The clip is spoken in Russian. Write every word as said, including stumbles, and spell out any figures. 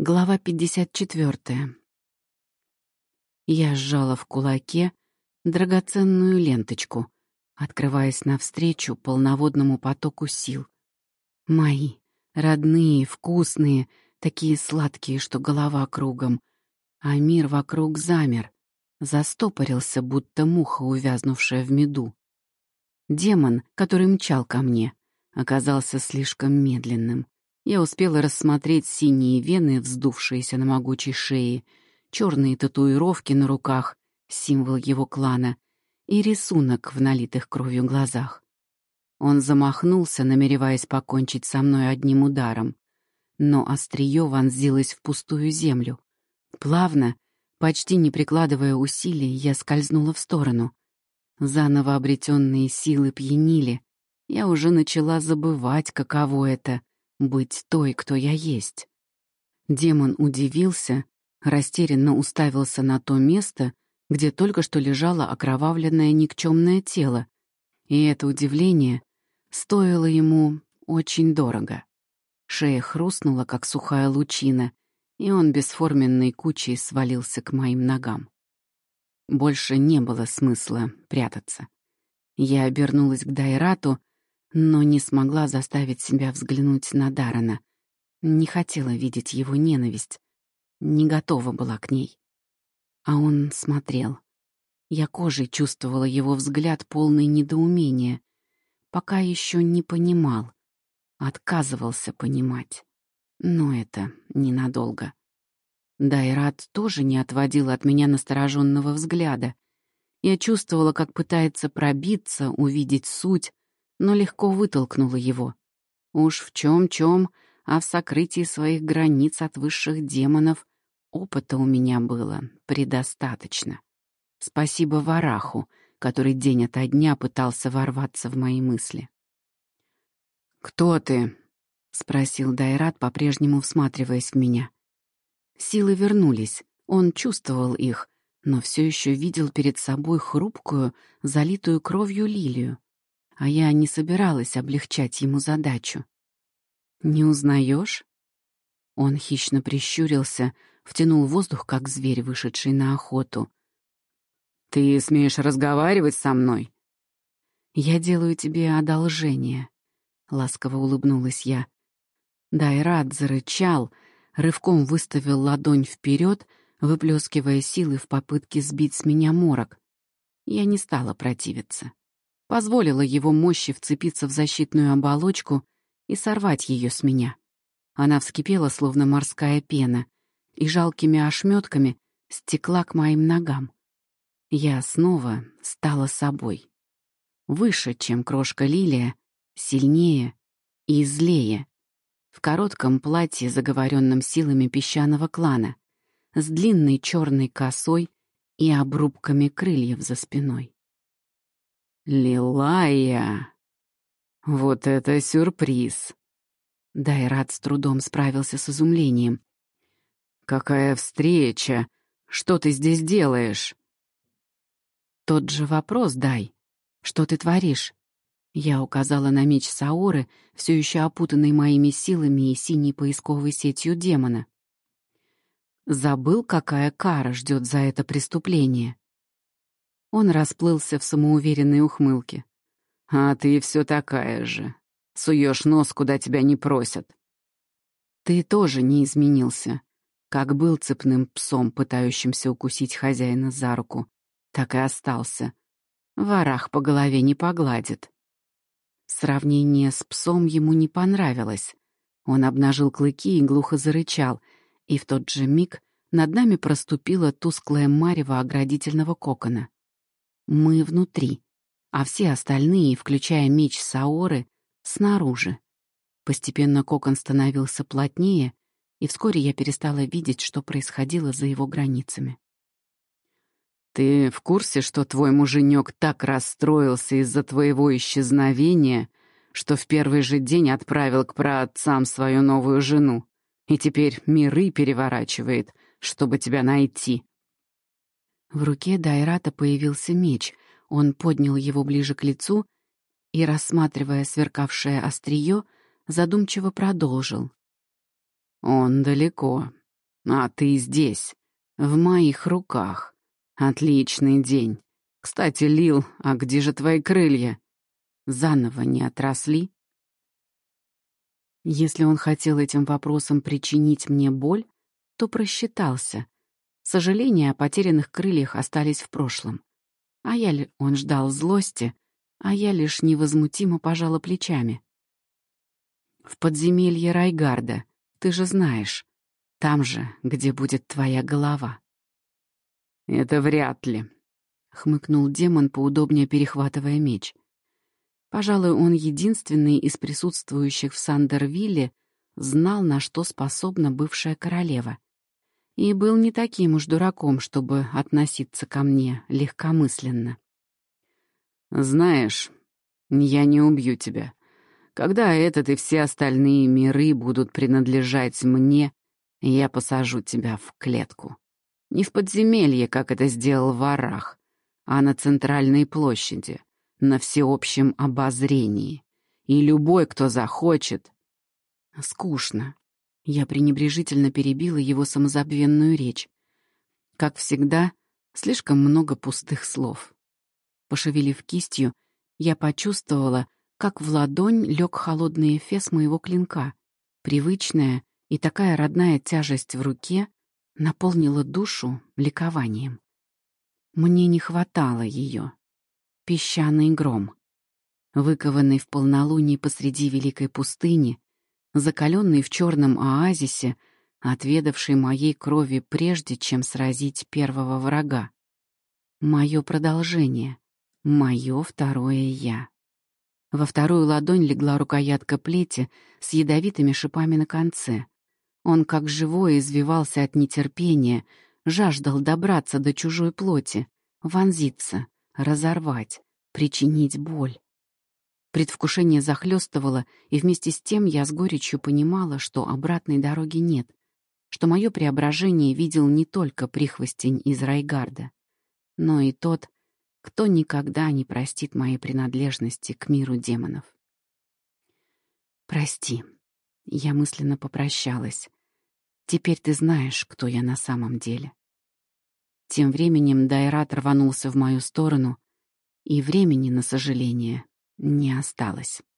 Глава пятьдесят четвёртая. Я сжала в кулаке драгоценную ленточку, открываясь навстречу полноводному потоку сил. Мои, родные, вкусные, такие сладкие, что голова кругом, а мир вокруг замер, застопорился, будто муха, увязнувшая в меду. Демон, который мчал ко мне, оказался слишком медленным. Я успела рассмотреть синие вены, вздувшиеся на могучей шее, черные татуировки на руках, символ его клана, и рисунок в налитых кровью глазах. Он замахнулся, намереваясь покончить со мной одним ударом, но острие вонзилось в пустую землю. Плавно, почти не прикладывая усилий, я скользнула в сторону. Заново обретенные силы пьянили. Я уже начала забывать, каково это — быть той, кто я есть. Демон удивился, растерянно уставился на то место, где только что лежало окровавленное никчемное тело, и это удивление стоило ему очень дорого. Шея хрустнула, как сухая лучина, и он бесформенной кучей свалился к моим ногам. Больше не было смысла прятаться. Я обернулась к Дайрату, но не смогла заставить себя взглянуть на Даррена. Не хотела видеть его ненависть, не готова была к ней. А он смотрел. Я кожей чувствовала его взгляд, полный недоумения, пока еще не понимал, отказывался понимать. Но это ненадолго. Дайрат тоже не отводил от меня настороженного взгляда. Я чувствовала, как пытается пробиться, увидеть суть, но легко вытолкнула его. Уж в чем-чем, а в сокрытии своих границ от высших демонов опыта у меня было предостаточно. Спасибо Вараху, который день ото дня пытался ворваться в мои мысли. «Кто ты?» — спросил Дайрат, по-прежнему всматриваясь в меня. Силы вернулись, он чувствовал их, но все еще видел перед собой хрупкую, залитую кровью лилию. А я не собиралась облегчать ему задачу. «Не узнаешь?» Он хищно прищурился, втянул воздух, как зверь, вышедший на охоту. «Ты смеешь разговаривать со мной?» «Я делаю тебе одолжение», — ласково улыбнулась я. Дайрат зарычал, рывком выставил ладонь вперед, выплескивая силы в попытке сбить с меня морок. Я не стала противиться. Позволила его мощи вцепиться в защитную оболочку и сорвать ее с меня. Она вскипела, словно морская пена, и жалкими ошметками стекла к моим ногам. Я снова стала собой. Выше, чем крошка лилия, сильнее и злее. В коротком платье, заговоренном силами песчаного клана, с длинной черной косой и обрубками крыльев за спиной. «Лилая! Вот это сюрприз!» Дайрат с трудом справился с изумлением. «Какая встреча! Что ты здесь делаешь?» «Тот же вопрос, Дай. Что ты творишь?» Я указала на меч Саоры, все еще опутанный моими силами и синей поисковой сетью демона. Забыл, какая кара ждет за это преступление. Он расплылся в самоуверенной ухмылке. «А ты все такая же. Суешь нос, куда тебя не просят». «Ты тоже не изменился. Как был цепным псом, пытающимся укусить хозяина за руку, так и остался. Варах по голове не погладит». Сравнение с псом ему не понравилось. Он обнажил клыки и глухо зарычал, и в тот же миг над нами проступило тусклое марево оградительного кокона. Мы внутри, а все остальные, включая меч Саоры, снаружи. Постепенно кокон становился плотнее, и вскоре я перестала видеть, что происходило за его границами. «Ты в курсе, что твой муженек так расстроился из-за твоего исчезновения, что в первый же день отправил к праотцам свою новую жену, и теперь миры переворачивает, чтобы тебя найти?» В руке Дайрата появился меч. Он поднял его ближе к лицу и, рассматривая сверкавшее острие, задумчиво продолжил. «Он далеко, А ты здесь, в моих руках. Отличный день. Кстати, Лил, а где же твои крылья? Заново не отросли?» Если он хотел этим вопросом причинить мне боль, то просчитался. Сожаления о потерянных крыльях остались в прошлом. А я ли... Он ждал злости, а я лишь невозмутимо пожала плечами. «В подземелье Райгарда, ты же знаешь. Там же, где будет твоя голова». «Это вряд ли», — хмыкнул демон, поудобнее перехватывая меч. Пожалуй, он единственный из присутствующих в Сандервилле знал, на что способна бывшая королева. И был не таким уж дураком, чтобы относиться ко мне легкомысленно. «Знаешь, я не убью тебя. Когда этот и все остальные миры будут принадлежать мне, я посажу тебя в клетку. Не в подземелье, как это сделал Варах, а на центральной площади, на всеобщем обозрении. И любой, кто захочет...» Скучно. Я пренебрежительно перебила его самозабвенную речь. Как всегда, слишком много пустых слов. Пошевелив кистью, я почувствовала, как в ладонь лег холодный эфес моего клинка. Привычная и такая родная тяжесть в руке наполнила душу ликованием. Мне не хватало ее. Песчаный гром, выкованный в полнолунии посреди великой пустыни, закаленный в черном оазисе, отведавший моей крови прежде, чем сразить первого врага. Мое продолжение, мое второе «я». Во вторую ладонь легла рукоятка плети с ядовитыми шипами на конце. Он, как живой, извивался от нетерпения, жаждал добраться до чужой плоти, вонзиться, разорвать, причинить боль. Предвкушение захлестывало, и вместе с тем я с горечью понимала, что обратной дороги нет, что мое преображение видел не только прихвостень из Райгарда, но и тот, кто никогда не простит моей принадлежности к миру демонов. «Прости», — я мысленно попрощалась. «Теперь ты знаешь, кто я на самом деле». Тем временем Дайрат рванулся в мою сторону, и времени, на сожаление, не осталось.